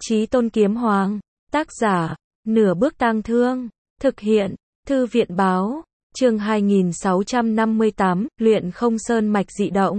Chí Tôn Kiếm Hoàng, tác giả, Nửa Bước Tang Thương, thực hiện, Thư viện báo, chương 2658, luyện không sơn mạch dị động.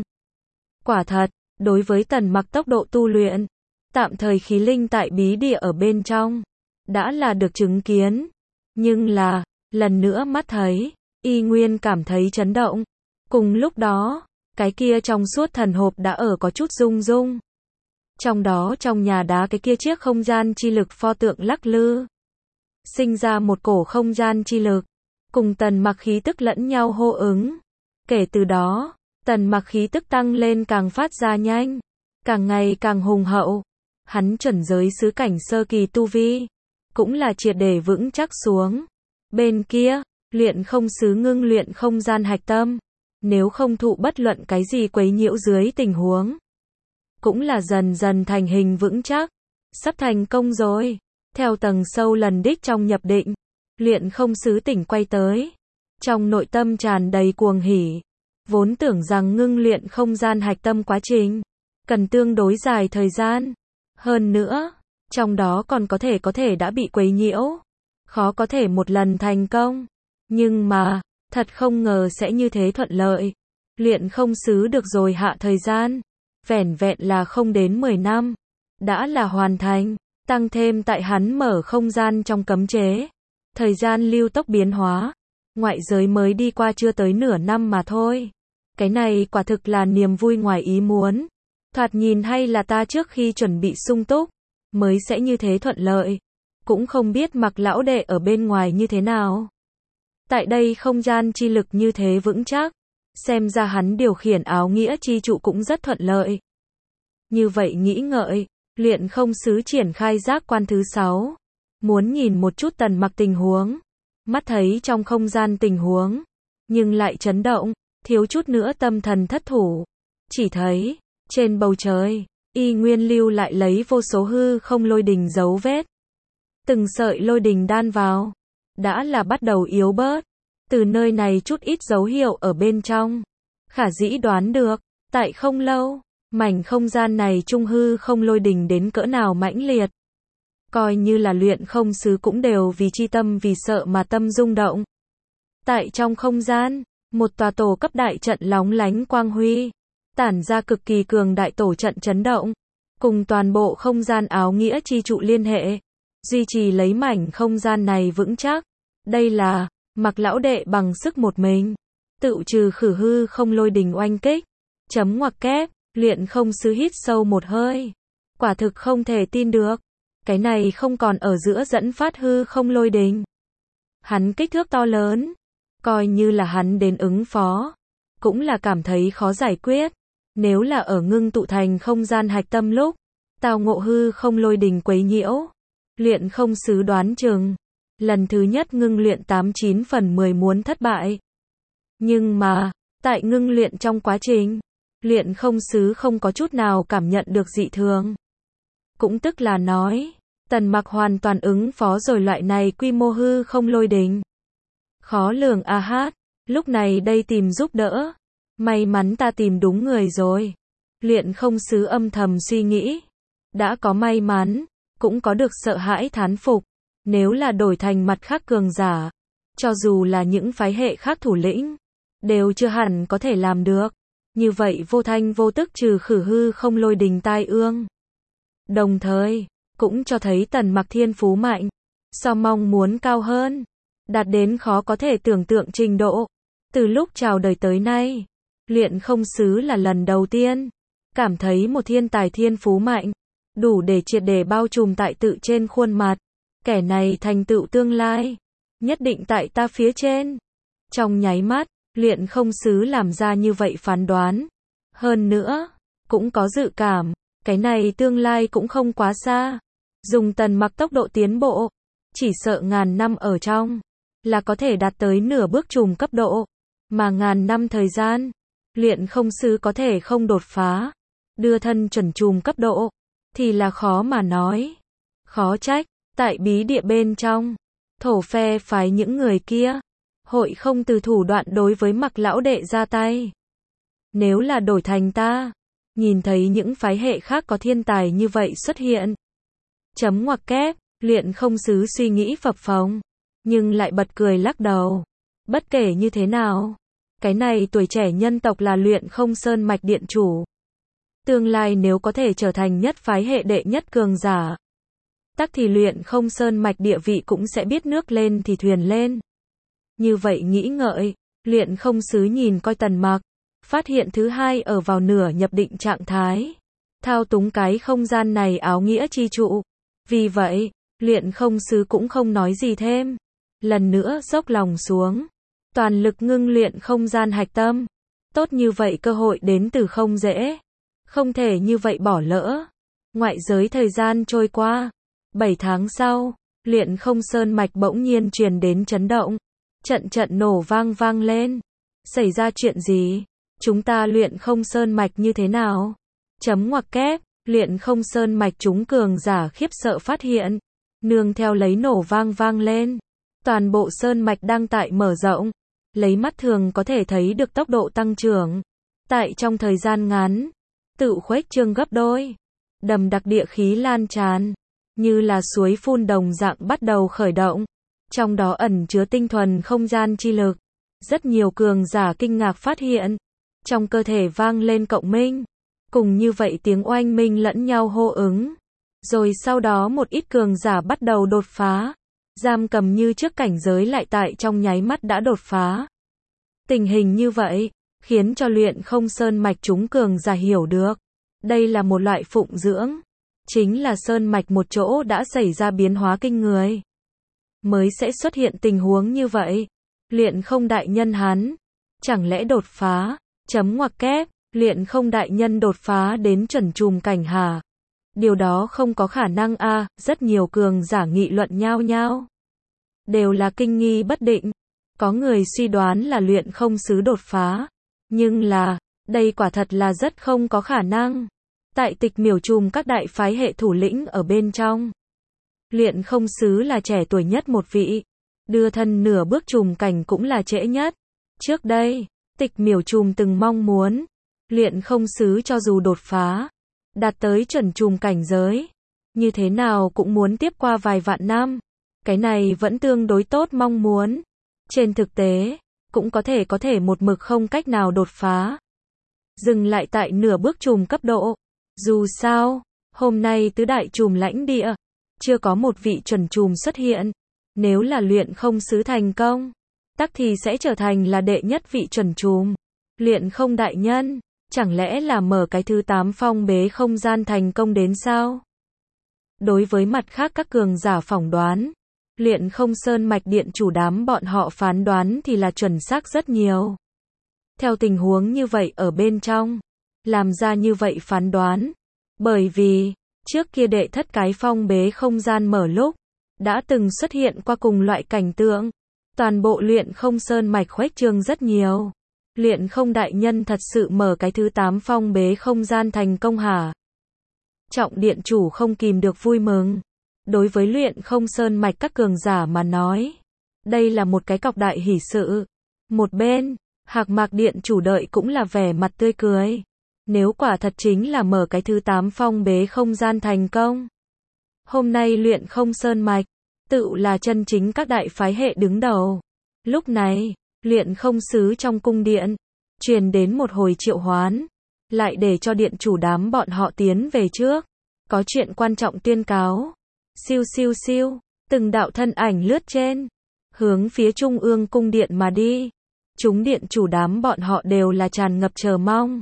Quả thật, đối với Tần Mặc tốc độ tu luyện, tạm thời khí linh tại bí địa ở bên trong, đã là được chứng kiến. Nhưng là, lần nữa mắt thấy, y nguyên cảm thấy chấn động. Cùng lúc đó, cái kia trong suốt thần hộp đã ở có chút rung rung. Trong đó trong nhà đá cái kia chiếc không gian chi lực pho tượng lắc lư. Sinh ra một cổ không gian chi lực, cùng Tần Mặc khí tức lẫn nhau hô ứng. Kể từ đó, Tần Mặc khí tức tăng lên càng phát ra nhanh, càng ngày càng hùng hậu. Hắn chuẩn giới sứ cảnh sơ kỳ tu vi, cũng là triệt để vững chắc xuống. Bên kia, luyện không sứ ngưng luyện không gian hạch tâm, nếu không thụ bất luận cái gì quấy nhiễu dưới tình huống, cũng là dần dần thành hình vững chắc. Sắp thành công rồi. Theo tầng sâu lần đích trong nhập định, luyện không sứ tỉnh quay tới. Trong nội tâm tràn đầy cuồng hỉ. Vốn tưởng rằng ngưng luyện không gian hạch tâm quá trình cần tương đối dài thời gian. Hơn nữa, trong đó còn có thể đã bị quấy nhiễu. Khó có thể một lần thành công. Nhưng mà, thật không ngờ sẽ như thế thuận lợi. Luyện không sứ được rồi hạ thời gian. Vẻn vẹn là không đến 10 năm. Đã là hoàn thành. Tăng thêm tại hắn mở không gian trong cấm chế. Thời gian lưu tốc biến hóa. Ngoại giới mới đi qua chưa tới nửa năm mà thôi. Cái này quả thực là niềm vui ngoài ý muốn. Thoạt nhìn hay là ta trước khi chuẩn bị sung túc, mới sẽ như thế thuận lợi. Cũng không biết Mặc lão đệ ở bên ngoài như thế nào. Tại đây không gian chi lực như thế vững chắc. Xem ra hắn điều khiển áo nghĩa chi trụ cũng rất thuận lợi. Như vậy nghĩ ngợi, luyện không sứ triển khai giác quan thứ 6. Muốn nhìn một chút Tần Mặc tình huống. Mắt thấy trong không gian tình huống, nhưng lại chấn động, thiếu chút nữa tâm thần thất thủ. Chỉ thấy, trên bầu trời, y nguyên lưu lại lấy vô số hư không lôi đình dấu vết. Từng sợi lôi đình đan vào, đã là bắt đầu yếu bớt. Từ nơi này chút ít dấu hiệu ở bên trong, khả dĩ đoán được, tại không lâu, mảnh không gian này trung hư không lôi đình đến cỡ nào mãnh liệt. Coi như là luyện không sứ cũng đều vì chi tâm vì sợ mà tâm rung động. Tại trong không gian, một tòa tổ cấp đại trận lóng lánh quang huy, tản ra cực kỳ cường đại tổ trận chấn động, cùng toàn bộ không gian áo nghĩa chi trụ liên hệ, duy trì lấy mảnh không gian này vững chắc. Đây là Mặc lão đệ bằng sức một mình, tự trừ khử hư không lôi đình oanh kích. Chấm ngoặc kép, luyện không sứ hít sâu một hơi. Quả thực không thể tin được. Cái này không còn ở giữa dẫn phát hư không lôi đình. Hắn kích thước to lớn, coi như là hắn đến ứng phó, cũng là cảm thấy khó giải quyết. Nếu là ở ngưng tụ thành không gian hạch tâm lúc, tao ngộ hư không lôi đình quấy nhiễu, luyện không sứ đoán chừng lần thứ nhất ngưng luyện 89 phần 10 muốn thất bại. Nhưng mà, tại ngưng luyện trong quá trình, luyện không sứ không có chút nào cảm nhận được dị thường. Cũng tức là nói, Tần Mặc hoàn toàn ứng phó rồi loại này quy mô hư không lôi đình. Khó lường a hát, lúc này đây tìm giúp đỡ. May mắn ta tìm đúng người rồi. Luyện không sứ âm thầm suy nghĩ. Đã có may mắn, cũng có được sợ hãi thán phục. Nếu là đổi thành mặt khác cường giả, cho dù là những phái hệ khác thủ lĩnh, đều chưa hẳn có thể làm được. Như vậy vô thanh vô tức trừ khử hư không lôi đình tai ương. Đồng thời, cũng cho thấy Tần Mặc thiên phú mạnh, so mong muốn cao hơn, đạt đến khó có thể tưởng tượng trình độ. Từ lúc chào đời tới nay, luyện không sứ là lần đầu tiên cảm thấy một thiên tài thiên phú mạnh, đủ để triệt để bao trùm tại tự trên khuôn mặt. Kẻ này thành tựu tương lai, nhất định tại ta phía trên. Trong nháy mắt, luyện không sứ làm ra như vậy phán đoán. Hơn nữa, cũng có dự cảm, cái này tương lai cũng không quá xa. Dùng Tần Mặc tốc độ tiến bộ, chỉ sợ ngàn năm ở trong, là có thể đạt tới nửa bước trùm cấp độ. Mà ngàn năm thời gian, luyện không sứ có thể không đột phá, đưa thân chuẩn trùm cấp độ, thì là khó mà nói. Khó trách, tại bí địa bên trong, thổ phe phái những người kia, hội không từ thủ đoạn đối với Mặc lão đệ ra tay. Nếu là đổi thành ta, nhìn thấy những phái hệ khác có thiên tài như vậy xuất hiện, Chấm ngoặc kép, Luyện không sứ suy nghĩ phập phồng, nhưng lại bật cười lắc đầu. Bất kể như thế nào, cái này tuổi trẻ nhân tộc là Luyện không sơn mạch điện chủ. Tương lai nếu có thể trở thành nhất phái hệ đệ nhất cường giả, tắc thì Luyện không sơn mạch địa vị cũng sẽ biết nước lên thì thuyền lên. Như vậy nghĩ ngợi, Luyện không sứ nhìn coi Tần Mặc, phát hiện thứ hai ở vào nửa nhập định trạng thái, thao túng cái không gian này áo nghĩa chi trụ. Vì vậy, Luyện không sứ cũng không nói gì thêm. Lần nữa dốc lòng xuống, toàn lực ngưng luyện không gian hạch tâm. Tốt như vậy cơ hội đến từ không dễ, không thể như vậy bỏ lỡ. Ngoại giới thời gian trôi qua, 7 tháng sau, Luyện không sơn mạch bỗng nhiên truyền đến chấn động. Trận trận nổ vang vang lên. Xảy ra chuyện gì? Chúng ta Luyện không sơn mạch như thế nào? Chấm ngoặc kép, Luyện không sơn mạch chúng cường giả khiếp sợ phát hiện. Nương theo lấy nổ vang vang lên. Toàn bộ sơn mạch đang tại mở rộng. Lấy mắt thường có thể thấy được tốc độ tăng trưởng. Tại trong thời gian ngắn, tự khuếch trương gấp đôi. Đầm đặc địa khí lan tràn, như là suối phun đồng dạng bắt đầu khởi động. Trong đó ẩn chứa tinh thuần không gian chi lực. Rất nhiều cường giả kinh ngạc phát hiện. Trong cơ thể vang lên cộng minh. Cùng như vậy tiếng oanh minh lẫn nhau hô ứng. Rồi sau đó một ít cường giả bắt đầu đột phá. Giam cầm như trước cảnh giới lại tại trong nháy mắt đã đột phá. Tình hình như vậy, khiến cho Luyện không sơn mạch chúng cường giả hiểu được. Đây là một loại phụng dưỡng. Chính là sơn mạch một chỗ đã xảy ra biến hóa kinh người. Mới sẽ xuất hiện tình huống như vậy. Luyện không đại nhân hắn, chẳng lẽ đột phá? Chấm ngoặc kép, Luyện không đại nhân đột phá đến chuẩn trùm cảnh hả? Điều đó không có khả năng a, rất nhiều cường giả nghị luận nhau nhau. Đều là kinh nghi bất định. Có người suy đoán là Luyện không sứ đột phá. Nhưng là, đây quả thật là rất không có khả năng. Tại tịch miểu trùm các đại phái hệ thủ lĩnh ở bên trong. Luyện không sứ là trẻ tuổi nhất một vị. Đưa thân nửa bước trùm cảnh cũng là trễ nhất. Trước đây, tịch miểu trùm từng mong muốn. Luyện không sứ cho dù đột phá, đạt tới chuẩn trùm cảnh giới, như thế nào cũng muốn tiếp qua vài vạn năm. Cái này vẫn tương đối tốt mong muốn. Trên thực tế, cũng có thể một mực không cách nào đột phá. Dừng lại tại nửa bước trùm cấp độ. Dù sao, hôm nay tứ đại trùm lãnh địa, chưa có một vị chuẩn trùm xuất hiện. Nếu là Luyện không sứ thành công, tắc thì sẽ trở thành là đệ nhất vị chuẩn trùm. Luyện không đại nhân, chẳng lẽ là mở cái thứ 8 phong bế không gian thành công đến sao? Đối với mặt khác các cường giả phỏng đoán, Luyện không sơn mạch điện chủ đám bọn họ phán đoán thì là chuẩn xác rất nhiều. Theo tình huống như vậy ở bên trong, làm ra như vậy phán đoán. Bởi vì, trước kia đệ thất cái phong bế không gian mở lúc, đã từng xuất hiện qua cùng loại cảnh tượng. Toàn bộ Luyện không sơn mạch khuếch trương rất nhiều. Luyện không đại nhân thật sự mở cái thứ 8 phong bế không gian thành công hả? Trọng điện chủ không kìm được vui mừng. Đối với Luyện không sơn mạch các cường giả mà nói, đây là một cái cọc đại hỷ sự. Một bên, Hạc Mạc điện chủ đợi cũng là vẻ mặt tươi cười. Nếu quả thật chính là mở cái thứ 8 phong bế không gian thành công, hôm nay Luyện không sơn mạch, tự là chân chính các đại phái hệ đứng đầu. Lúc này, Luyện không sứ trong cung điện, truyền đến một hồi triệu hoán, lại để cho điện chủ đám bọn họ tiến về trước. Có chuyện quan trọng tuyên cáo. Siêu siêu siêu, từng đạo thân ảnh lướt trên, hướng phía trung ương cung điện mà đi. Chúng điện chủ đám bọn họ đều là tràn ngập chờ mong.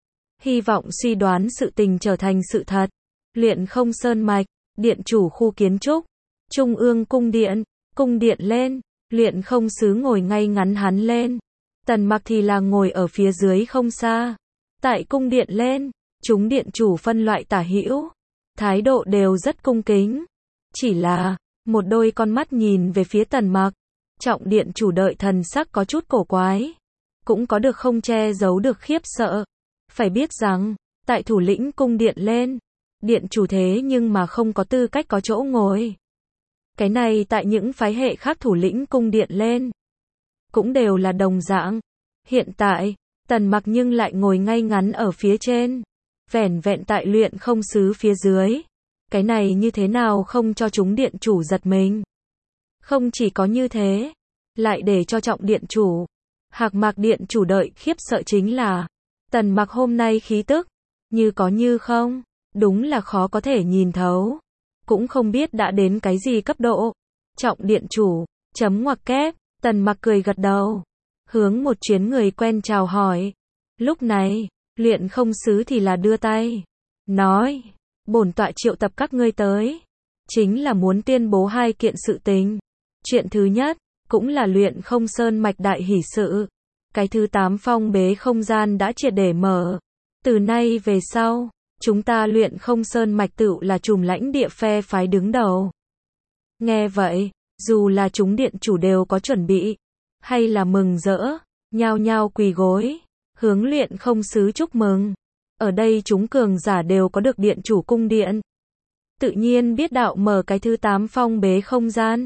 Hy vọng suy đoán sự tình trở thành sự thật. Luyện không sơn mạch, điện chủ khu kiến trúc, trung ương cung điện lên, Luyện không sứ ngồi ngay ngắn hắn lên. Tần Mặc thì là ngồi ở phía dưới không xa. Tại cung điện lên, chúng điện chủ phân loại tả hữu, thái độ đều rất cung kính. Chỉ là, một đôi con mắt nhìn về phía Tần Mặc. Trọng điện chủ đợi thần sắc có chút cổ quái. Cũng có được không che giấu được khiếp sợ. Phải biết rằng, tại thủ lĩnh cung điện lên, điện chủ thế nhưng mà không có tư cách có chỗ ngồi. Cái này tại những phái hệ khác thủ lĩnh cung điện lên, cũng đều là đồng dạng. Hiện tại, Tần Mặc nhưng lại ngồi ngay ngắn ở phía trên. Vẻn vẹn tại Luyện không sứ phía dưới. Cái này như thế nào không cho chúng điện chủ giật mình. Không chỉ có như thế, lại để cho Trọng điện chủ, Hạc Mạc điện chủ đợi khiếp sợ chính là Tần Mặc hôm nay khí tức, như có như không, đúng là khó có thể nhìn thấu. Cũng không biết đã đến cái gì cấp độ. Trọng điện chủ, chấm ngoặc kép, Tần Mặc cười gật đầu, hướng một chuyến người quen chào hỏi. Lúc này, Luyện Không Sứ thì là đưa tay, nói, bổn tọa triệu tập các ngươi tới, chính là muốn tuyên bố hai kiện sự tình. Chuyện thứ nhất, cũng là Luyện Không Sơn mạch đại hỷ sự. Cái thứ 8 phong bế không gian đã triệt để mở. Từ nay về sau, chúng ta Luyện Không Sơn mạch tựu là trùm lãnh địa phe phái đứng đầu. Nghe vậy, dù là chúng điện chủ đều có chuẩn bị, hay là mừng rỡ, nhao nhao quỳ gối, hướng Luyện Không Sứ chúc mừng. Ở đây chúng cường giả đều có được điện chủ cung điện, tự nhiên biết đạo mở cái thứ 8 phong bế không gian.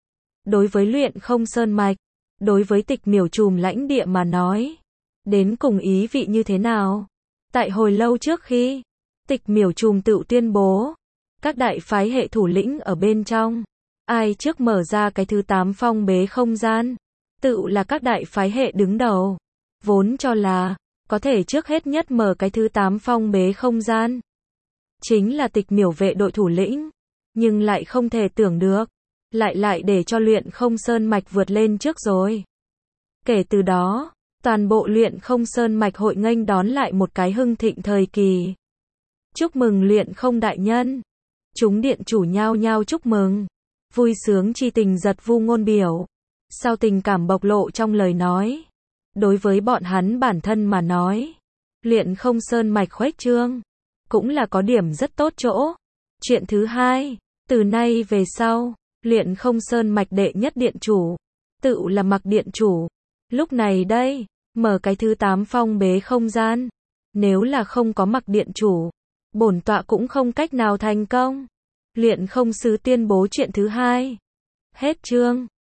Đối với Luyện Không Sơn mạch, đối với Tịch Miểu trùm lãnh địa mà nói, đến cùng ý vị như thế nào? Tại hồi lâu trước khi Tịch Miểu trùm tự tuyên bố, các đại phái hệ thủ lĩnh ở bên trong, ai trước mở ra cái thứ 8 phong bế không gian, tự là các đại phái hệ đứng đầu. Vốn cho là có thể trước hết nhất mở cái thứ 8 phong bế không gian, chính là Tịch Miểu vệ đội thủ lĩnh, nhưng lại không thể tưởng được, lại để cho Luyện Không Sơn mạch vượt lên trước rồi. Kể từ đó, toàn bộ Luyện Không Sơn mạch hội nghênh đón lại một cái hưng thịnh thời kỳ. Chúc mừng Luyện Không đại nhân. Chúng điện chủ nhao nhao chúc mừng, vui sướng chi tình giật vu ngôn biểu. Sau tình cảm bộc lộ trong lời nói, đối với bọn hắn bản thân mà nói, Luyện Không Sơn mạch khuếch trương cũng là có điểm rất tốt chỗ. Chuyện thứ hai, từ nay về sau, Luyện Không Sơn mạch đệ nhất điện chủ, tự là Mặc điện chủ. Lúc này đây, mở cái thứ 8 phong bế không gian, nếu là không có Mặc điện chủ, bổn tọa cũng không cách nào thành công. Luyện Không Sứ tuyên bố chuyện thứ hai. Hết chương.